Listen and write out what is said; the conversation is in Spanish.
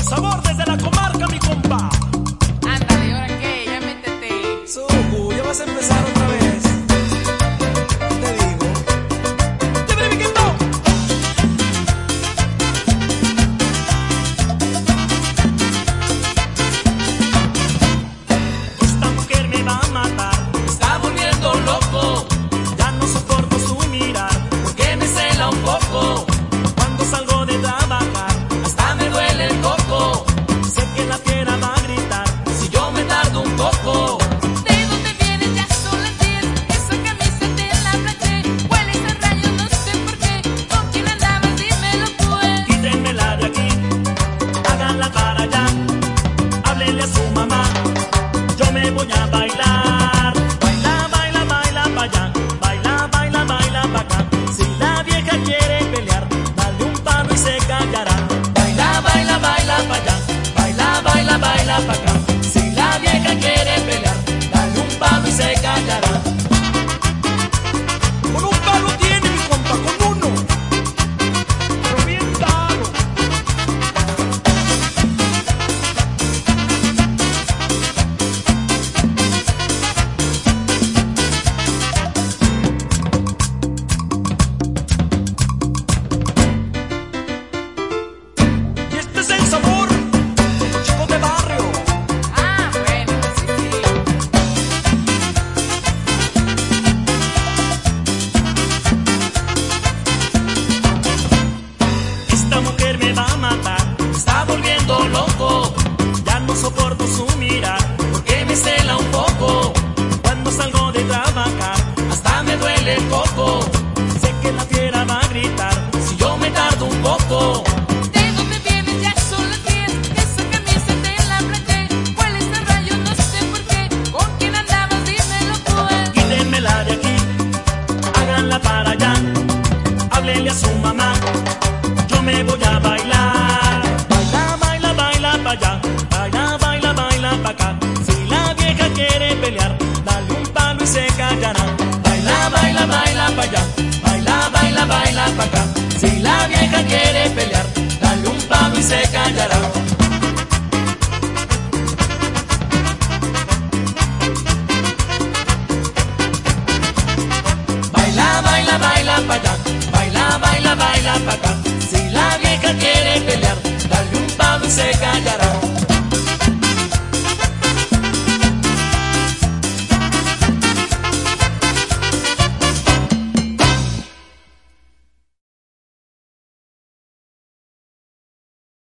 Sabor desde la comarca, mi compa. Ándale, ¿y ahora qué? Ya métete. Suku, ya vas a empezar otra vez. Te digo. ¡Llévele, mi quinto! Esta mujer me va a matar. Me está volviendo loco, Ya no soporto su mirar. porque me cela un poco, Cuando salgo de trabajar, hasta me duele el coco, sé que la fiera va a gritar. si yo me tardo un poco. ¿De dónde vienes? Ya son las 10. Esa camisa te la planché. Hueles a rayos, no sé por qué. ¿Con quién andabas? Dímelo pues. Quítenmela de aquí, háganla para allá. Háblenle a su mamá, yo me voy a bailar. Baila, baila, baila pa' allá. Baila, baila, baila pa' acá. Si la vieja quiere pelear, dale un palo y se callará. Baila, baila, baila pa' allá, baila, baila, baila pa' acá. Si la vieja quiere pelear, dale un palo y se callará. Con un palo tiene mi compa, con uno. Reviéntalo. Y este es el sabor de los chicos de barrio. Ah, bueno, sí, sí. Esta mujer me va a matar. Me está volviendo loco, Ya no soporto su mirar. porque me cela un poco, Cuando salgo de trabajar, hasta me duele el coco, sé que la fiera va a gritar. si yo me tardo un poco. ¿De dónde vienes? Ya son las 10. Esa camisa te la planché. Hueles a rayos, no sé por qué. ¿Con quién andabas? Dímelo pues. Quítenmela de aquí, háganla para allá. Háblenle a su mamá, yo me voy a bailar. Baila, baila, baila pa' allá. Baila, baila, baila pa' acá. Si la vieja quiere pelear, dale un palo y se callará. Baila, baila, baila pa' allá, baila, baila, baila pa' acá. Si la vieja quiere